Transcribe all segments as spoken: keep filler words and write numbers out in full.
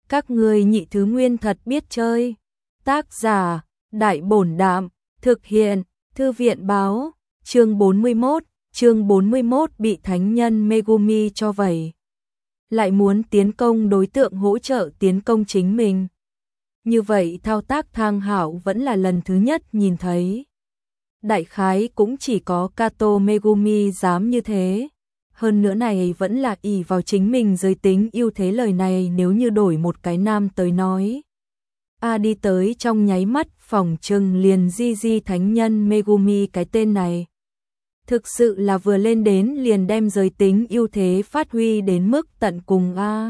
Các ngươi nhị thứ nguyên thật biết chơi. Tác giả, Đại Bổn Đạm, thực hiện, Thư viện báo, chương bốn mươi mốt, chương bốn mươi mốt bị thánh nhân Megumi cho vẩy. Lại muốn tiến công đối tượng hỗ trợ tiến công chính mình. Như vậy thao tác Thang Hạo vẫn là lần thứ nhất nhìn thấy. Đại khái cũng chỉ có Kato Megumi dám như thế. Hơn nữa này vẫn là ỷ vào chính mình giới tính ưu thế, lời này nếu như đổi một cái nam tới nói. A đi tới trong nháy mắt phỏng chừng liền di di thánh nhân Megumi cái tên này. Thực sự là vừa lên đến liền đem giới tính ưu thế phát huy đến mức tận cùng a.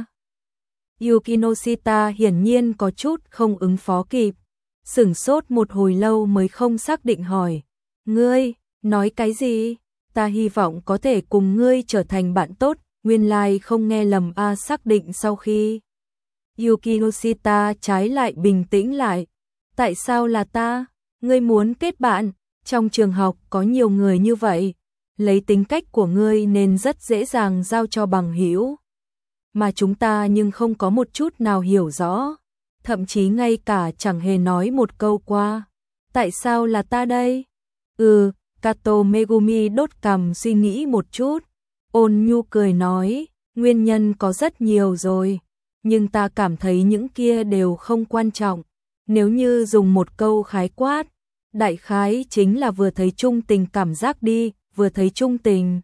Yukinoshita hiển nhiên có chút không ứng phó kịp. Sửng sốt một hồi lâu mới không xác định hỏi. Ngươi, nói cái gì? Ta hy vọng có thể cùng ngươi trở thành bạn tốt, nguyên lai không nghe lầm a. Xác định sau khi Yukinoshita trái lại bình tĩnh lại. Tại sao là ta? Ngươi muốn kết bạn? Trong trường học có nhiều người như vậy, lấy tính cách của ngươi nên rất dễ dàng giao cho bằng hữu. Mà chúng ta nhưng không có một chút nào hiểu rõ, thậm chí ngay cả chẳng hề nói một câu qua. Tại sao là ta đây? Ừ, Kato Megumi đốt cằm suy nghĩ một chút. Ôn nhu cười nói, nguyên nhân có rất nhiều rồi, nhưng ta cảm thấy những kia đều không quan trọng. Nếu như dùng một câu khái quát, đại khái chính là vừa thấy chung tình cảm giác đi, vừa thấy chung tình.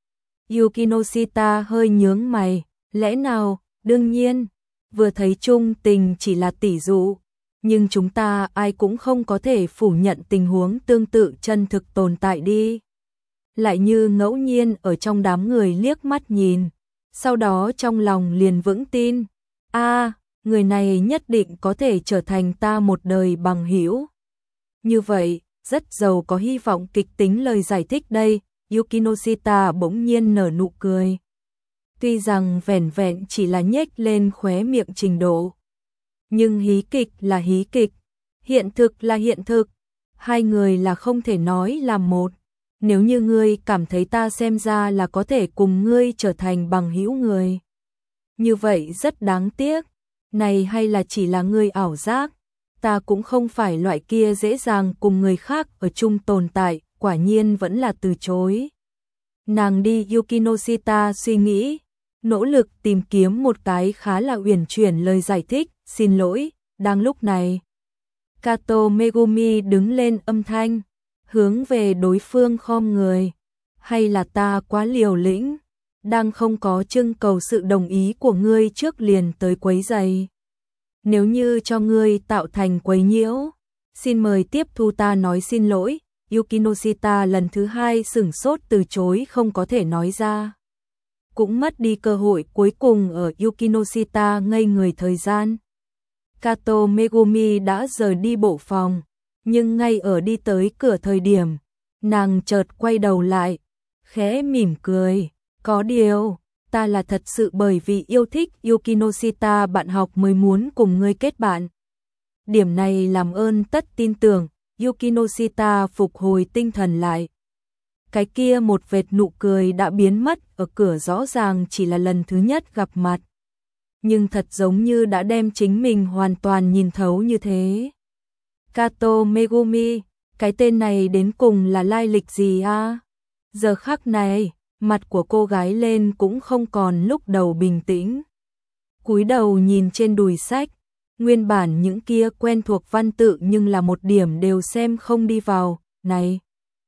Yukinoshita hơi nhướng mày, lẽ nào, đương nhiên, vừa thấy chung tình chỉ là tỷ dụ, nhưng chúng ta ai cũng không có thể phủ nhận tình huống tương tự chân thực tồn tại đi. Lại như ngẫu nhiên ở trong đám người liếc mắt nhìn, sau đó trong lòng liền vững tin, a, người này nhất định có thể trở thành ta một đời bằng hữu. Như vậy, rất giàu có hy vọng kịch tính lời giải thích đây. Yukinoshita bỗng nhiên nở nụ cười. Tuy rằng vẻn vẹn chỉ là nhếch lên khóe miệng trình độ, nhưng hí kịch là hí kịch, hiện thực là hiện thực, hai người là không thể nói là một. Nếu như ngươi cảm thấy ta xem ra là có thể cùng ngươi trở thành bằng hữu người, như vậy rất đáng tiếc. Này hay là chỉ là ngươi ảo giác, ta cũng không phải loại kia dễ dàng cùng người khác ở chung tồn tại, quả nhiên vẫn là từ chối. Nàng đi. Yukinoshita suy nghĩ, nỗ lực tìm kiếm một cái khá là uyển chuyển lời giải thích, xin lỗi. Đang lúc này, Kato Megumi đứng lên âm thanh, hướng về đối phương khom người. Hay là ta quá liều lĩnh, đang không có trưng cầu sự đồng ý của ngươi trước liền tới quấy rầy. Nếu như cho ngươi tạo thành quấy nhiễu, xin mời tiếp thu ta nói xin lỗi. Yukinoshita lần thứ hai sửng sốt từ chối không có thể nói ra. Cũng mất đi cơ hội cuối cùng ở Yukinoshita ngây người thời gian. Kato Megumi đã rời đi bộ phòng, nhưng ngay ở đi tới cửa thời điểm, nàng chợt quay đầu lại, khẽ mỉm cười, có điều, ta là thật sự bởi vì yêu thích Yukinoshita bạn học mới muốn cùng ngươi kết bạn. Điểm này làm ơn tất tin tưởng. Yukinoshita phục hồi tinh thần lại. Cái kia một vệt nụ cười đã biến mất, ở cửa rõ ràng chỉ là lần thứ nhất gặp mặt. Nhưng thật giống như đã đem chính mình hoàn toàn nhìn thấu như thế. Kato Megumi, cái tên này đến cùng là lai lịch gì a? Giờ khắc này, mặt của cô gái lên cũng không còn lúc đầu bình tĩnh. Cúi đầu nhìn trên đùi sách, nguyên bản những kia quen thuộc văn tự nhưng là một điểm đều xem không đi vào. Này,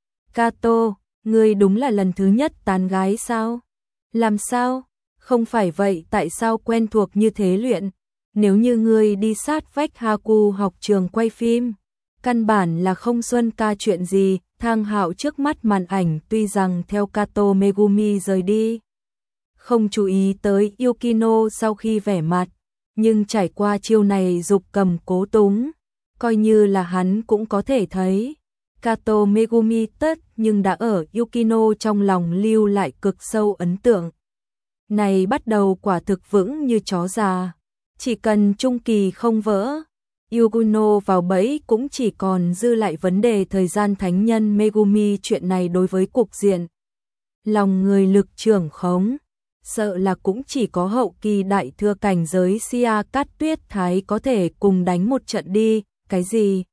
Kato, ngươi đúng là lần thứ nhất tán gái sao? Làm sao? Không phải vậy tại sao quen thuộc như thế luyện? Nếu như ngươi đi sát vách Haku học trường quay phim, căn bản là không xuân ca chuyện gì. Thang Hạo trước mắt màn ảnh tuy rằng theo Kato Megumi rời đi, không chú ý tới Yukino sau khi vẻ mặt, nhưng trải qua chiêu này dục cầm cố túng, coi như là hắn cũng có thể thấy. Kato Megumi tất nhưng đã ở Yukino trong lòng lưu lại cực sâu ấn tượng. Này bắt đầu quả thực vững như chó già, chỉ cần trung kỳ không vỡ, Yukino vào bẫy cũng chỉ còn dư lại vấn đề thời gian. Thánh nhân Megumi chuyện này đối với cục diện lòng người lực trưởng khống, sợ là cũng chỉ có hậu kỳ đại thừa cảnh giới Sia Cát Tuyết Thái có thể cùng đánh một trận đi. Cái gì?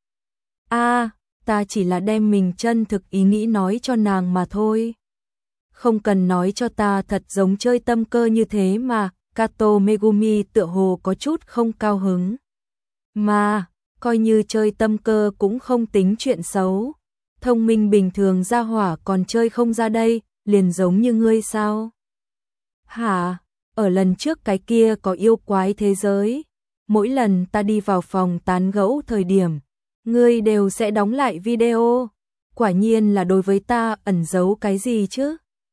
A, ta chỉ là đem mình chân thực ý nghĩ nói cho nàng mà thôi. Không cần nói cho ta, thật giống chơi tâm cơ như thế mà. Kato Megumi tựa hồ có chút không cao hứng. Mà, coi như chơi tâm cơ cũng không tính chuyện xấu. Thông minh bình thường ra hỏa còn chơi không ra đây, liền giống như ngươi sao? Hả? Ở lần trước cái kia có yêu quái thế giới. Mỗi lần ta đi vào phòng tán gẫu thời điểm, ngươi đều sẽ đóng lại video. Quả nhiên là đối với ta ẩn giấu cái gì chứ?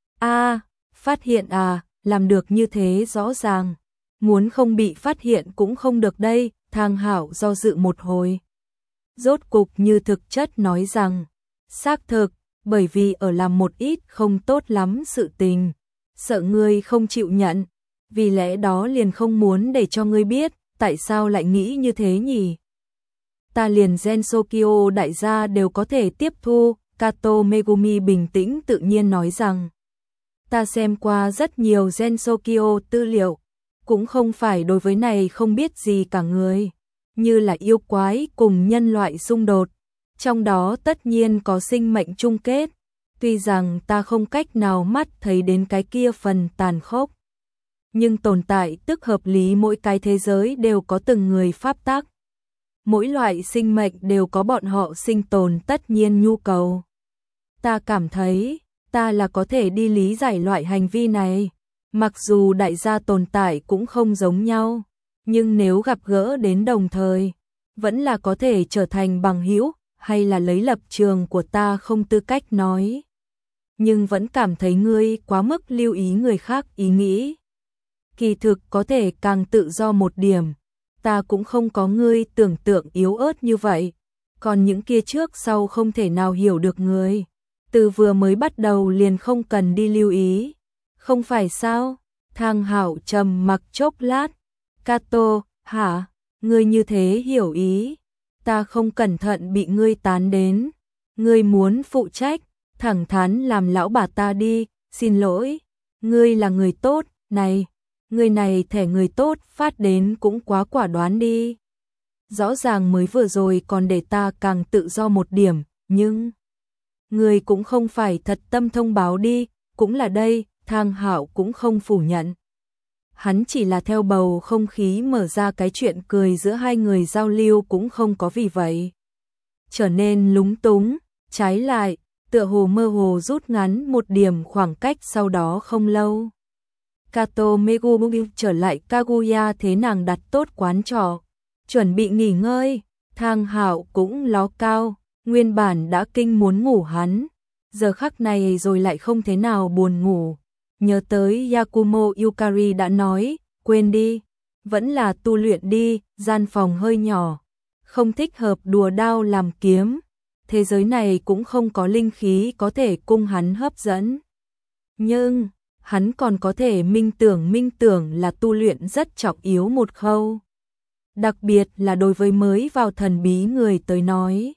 A, phát hiện à, làm được như thế rõ ràng. Muốn không bị phát hiện cũng không được đây. Thang Hạo do dự một hồi. Rốt cục như thực chất nói rằng, xác thực, bởi vì ở làm một ít không tốt lắm sự tình. Sợ ngươi không chịu nhận, vì lẽ đó liền không muốn để cho ngươi biết. Tại sao lại nghĩ như thế nhỉ? Ta liền Gensokyo đại gia đều có thể tiếp thu. Kato Megumi bình tĩnh tự nhiên nói rằng, ta xem qua rất nhiều Gensokyo tư liệu, cũng không phải đối với này không biết gì cả người, như là yêu quái cùng nhân loại xung đột, trong đó tất nhiên có sinh mệnh chung kết, tuy rằng ta không cách nào mắt thấy đến cái kia phần tàn khốc, nhưng tồn tại tức hợp lý, mỗi cái thế giới đều có từng người pháp tắc, mỗi loại sinh mệnh đều có bọn họ sinh tồn tất nhiên nhu cầu. Ta cảm thấy, ta là có thể đi lý giải loại hành vi này. Mặc dù đại gia tồn tại cũng không giống nhau, nhưng nếu gặp gỡ đến đồng thời, vẫn là có thể trở thành bằng hữu, hay là lấy lập trường của ta không tư cách nói. Nhưng vẫn cảm thấy ngươi quá mức lưu ý người khác ý nghĩ. Kỳ thực có thể càng tự do một điểm, ta cũng không có ngươi tưởng tượng yếu ớt như vậy. Còn những kia trước sau không thể nào hiểu được ngươi, từ vừa mới bắt đầu liền không cần đi lưu ý. Không phải sao? Thang Hạo trầm mặc chốc lát. Kato, hả? Ngươi như thế hiểu ý. Ta không cẩn thận bị ngươi tán đến. Ngươi muốn phụ trách, thẳng thắn làm lão bà ta đi. Xin lỗi, ngươi là người tốt. Này, ngươi này thẻ người tốt phát đến cũng quá quả đoán đi. Rõ ràng mới vừa rồi còn để ta càng tự do một điểm, nhưng ngươi cũng không phải thật tâm thông báo đi. Cũng là đây. Thang Hạo cũng không phủ nhận. Hắn chỉ là theo bầu không khí mở ra cái chuyện cười giữa hai người giao lưu, cũng không có vì vậy trở nên lúng túng, trái lại, tựa hồ mơ hồ rút ngắn một điểm khoảng cách. Sau đó không lâu, Kato Megumi trở lại Kaguya, thế nàng đặt tốt quán trọ, chuẩn bị nghỉ ngơi. Thang Hạo cũng ló cao, nguyên bản đã kinh muốn ngủ hắn, giờ khắc này rồi lại không thế nào buồn ngủ. Nhớ tới Yakumo Yukari đã nói, quên đi, vẫn là tu luyện đi, gian phòng hơi nhỏ, không thích hợp đùa đao làm kiếm, thế giới này cũng không có linh khí có thể cung hắn hấp dẫn. Nhưng, hắn còn có thể minh tưởng minh tưởng là tu luyện rất trọng yếu một khâu. Đặc biệt là đối với mới vào thần bí người tới nói,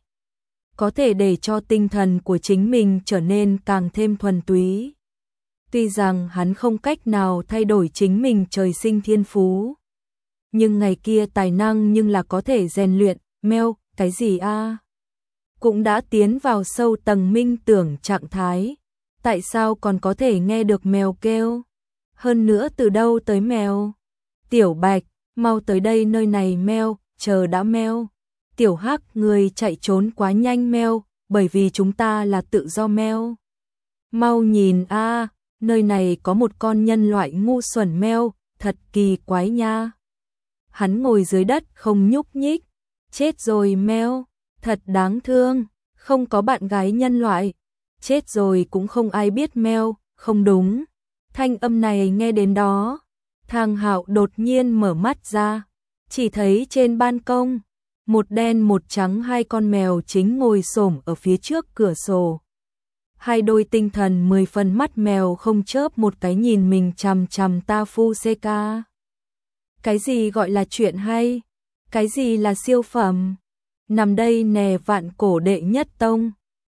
có thể để cho tinh thần của chính mình trở nên càng thêm thuần túy. Tuy rằng hắn không cách nào thay đổi chính mình trời sinh thiên phú, nhưng ngày kia tài năng nhưng là có thể rèn luyện. Mèo, cái gì a? Cũng đã tiến vào sâu tầng minh tưởng trạng thái, tại sao còn có thể nghe được mèo kêu? Hơn nữa từ đâu tới mèo? Tiểu Bạch, mau tới đây, nơi này mèo, chờ đã mèo. Tiểu Hắc, người chạy trốn quá nhanh mèo, bởi vì chúng ta là tự do mèo. Mau nhìn a, nơi này có một con nhân loại ngu xuẩn mèo, thật kỳ quái nha. Hắn ngồi dưới đất không nhúc nhích. Chết rồi mèo, thật đáng thương, không có bạn gái nhân loại. Chết rồi cũng không ai biết mèo, không đúng. Thanh âm này nghe đến đó, Thang Hạo đột nhiên mở mắt ra, chỉ thấy trên ban công, một đen một trắng hai con mèo chính ngồi xổm ở phía trước cửa sổ. Hai đôi tinh thần mười phần mắt mèo không chớp một cái nhìn mình chằm chằm Tafuseka. Cái gì gọi là chuyện hay? Cái gì là siêu phẩm? Nằm đây nè, vạn cổ đệ nhất tông,